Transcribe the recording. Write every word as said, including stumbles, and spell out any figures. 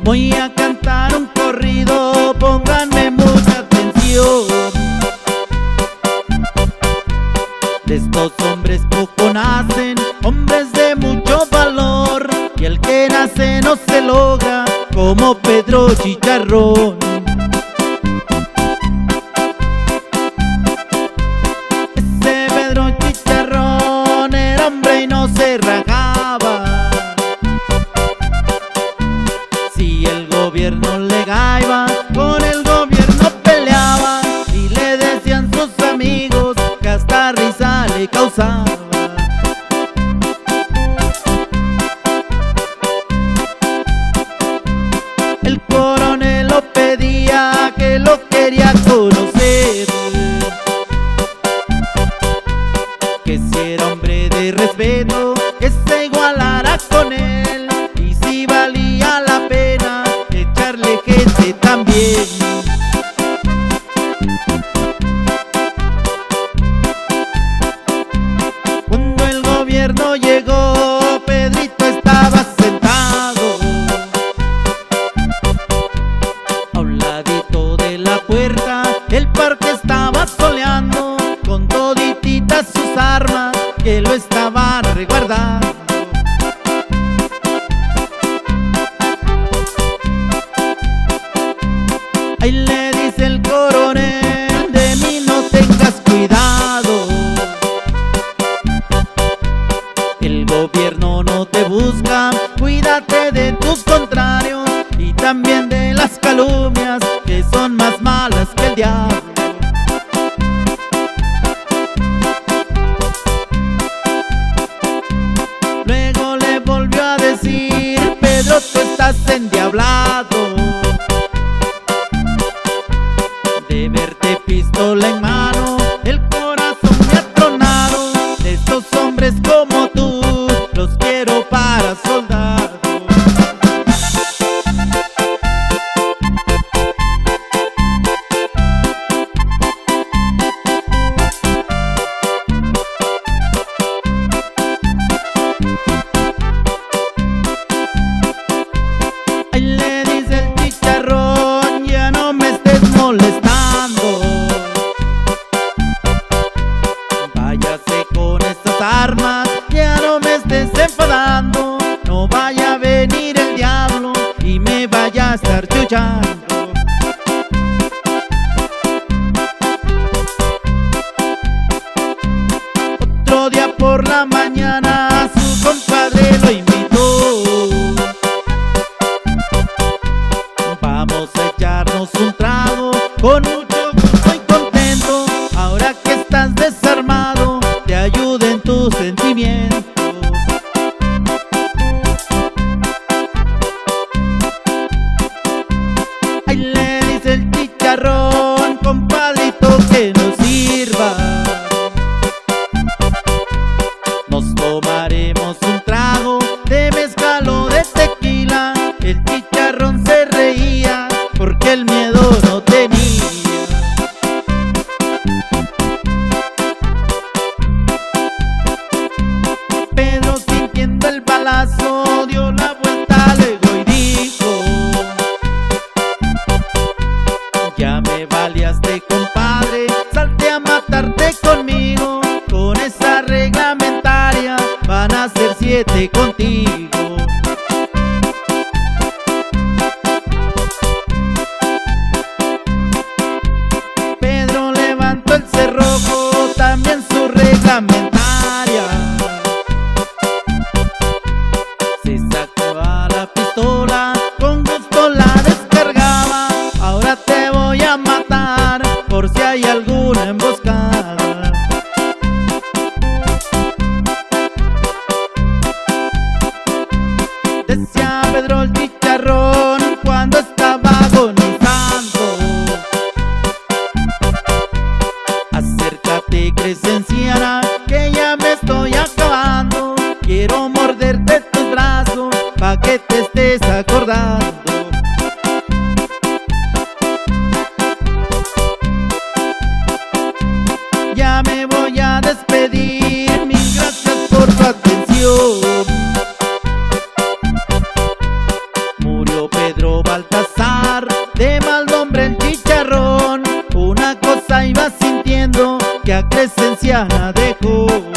Voy a cantar un corrido, pónganme mucha atención. De estos hombres poco nacen, hombres de mucho valor, y el que nace no se logra, como Pedro Chicharrón. Ese Pedro Chicharrón era hombre y no se rajaba. Si el gobierno le gaiba, con el gobierno peleaba, y le decían sus amigos que hasta risa le causaba. El coronel lo pedía, que lo quería conocer, que si era hombre de respeto, que se igualara con él, y si valía la pena echarle gente también. Cuando el gobierno llegó, Pedrito estaba sentado a un ladito de la puerta. El parque estaba soleando con todititas sus armas que lo estaban resguardando. Ahí le dice el coronel: de mí no tengas cuidado, el gobierno no te busca, cuídate de tus contrarios y también de las calumnias, que son más malas que el diablo. Luego le volvió a decir: Pedro, tú estás endiablado de verte pistola en mano, el corazón me ha tronado. De estos hombres como tú los quiero para soldados. Ahí le dice el Chicharrón: ya no me estés molestando, váyase con estas armas, ya no me estés enfadando, no vaya a venir el diablo y me vaya a estar chuchando. Otro día por la mañana su compadre lo invitó: vamos a echarnos un trago, con mucho gusto y contento, ahora que estás desarmado, te ayudo en tus sentimientos. Ahí le dice el Chicharrón: compadrito, que nos sirva, nos tomaremos un trago de mezcal o de tequila. El Chicharrón se reía porque el miedo no tenía. Pedro, sintiendo el balazo, dio la vuelta luego y dijo: ya me baleaste, compadre, salte a matarte conmigo, con esa reglamentaria van a ser siete contigo. Pedro levantó el cerrojo, también su reglamentaria, se sacó a la pistola, con gusto la descargaba: ahora te voy a matar por si hay alguna emboscada. Decía Pedro el Chicharrón cuando estaba agonizando: acércate, Crescenciana, que ya me estoy acabando, quiero morderte tus brazos pa' que te estés acordando. Ya me voy a despedir, mil gracias por tu atención. Murió Pedro que a Crescenciana dejó.